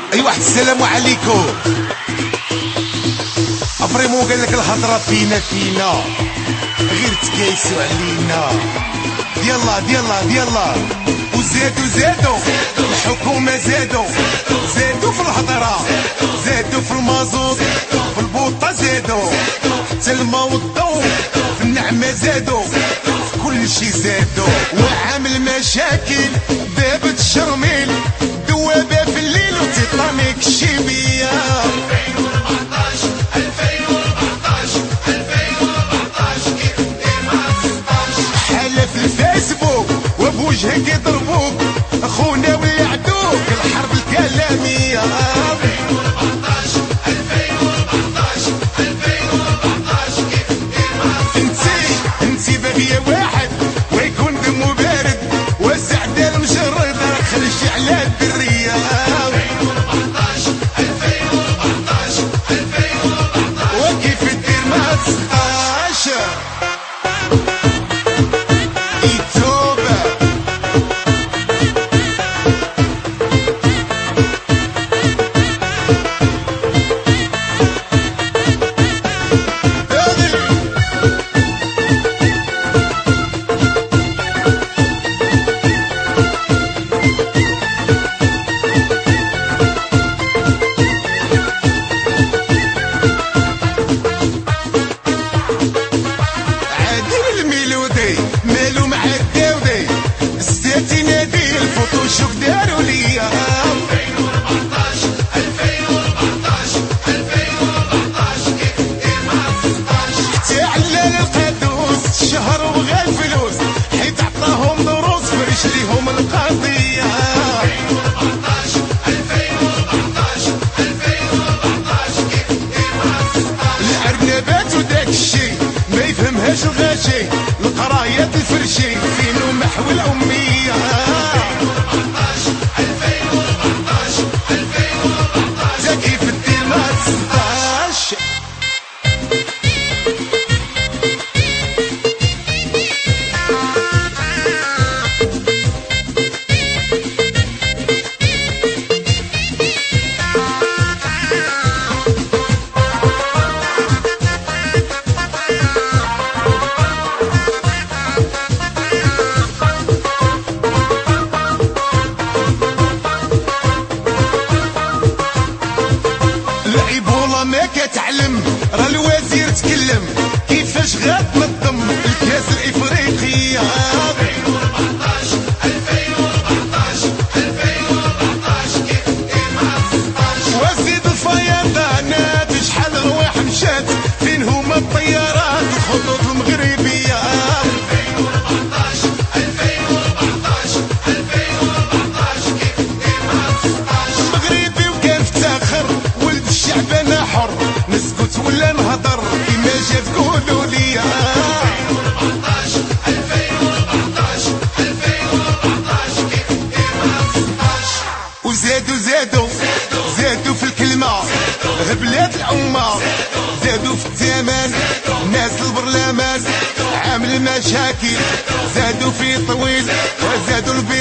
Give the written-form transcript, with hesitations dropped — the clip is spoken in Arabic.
ايوا السلام عليكم. افريمون قال لك الهضره فينا غير تكايسوا علينا. ديالله وزادوا الحكومه زادوا في الهضره، زادوا في المازوت، في البوطه زادوا، حتى الماء والضو في النعمه زادوا، في كل شي زادوا. وعامل مشاكل باب الشرميل، دوابه في الليل وتيطانيك الشيبيه. 2014 كيف دير مع 16 حالة في الفيسبوك وبوجهك يضربوك، اخونا ولا عدوك الحرب الكلامية. 2014 كيف دير مع 16 انتي باغية واحد ويكون دمو بارد، والسعدة المجرد خرج على الدرية. 2014 وكيف دير مع 16 مالو مع الداودي الساتي نادي الفوتوشوب داروا ليا. 2014 كيف دير مع 16 حتى علال القادوس شهر وغا الفلوس، حيت عطاهم دروس فرش ليهم القضية. 2014 كيف دير مع 16 الارنبات وداك الشي ما يفهمهاش الغاشي، القرايات الفرشي فينو محو الأمية. 2014 كيف دير مع 16 ما كتعلم راه الوزير تكلم كيفاش غتنظم الكاس الافريقيه. 2014 كيف دير مع 16 وزيد الفيضانات شحال رواح مشات، فين هما الطيارات الخطوط المغربيه. 2014 كيف دير مع 16 مغربي وكان افتخر ولد الشعب انا حر، نسكت ولا نهضر كيما جا تقولوا ليا. 2014 كيف دير مع 16 وزادوا في الكلمة غبلات الأمة، زادوا في الثمن ناس البرلمان عامل مشاكل، زادوا في طويل وزادوا البيت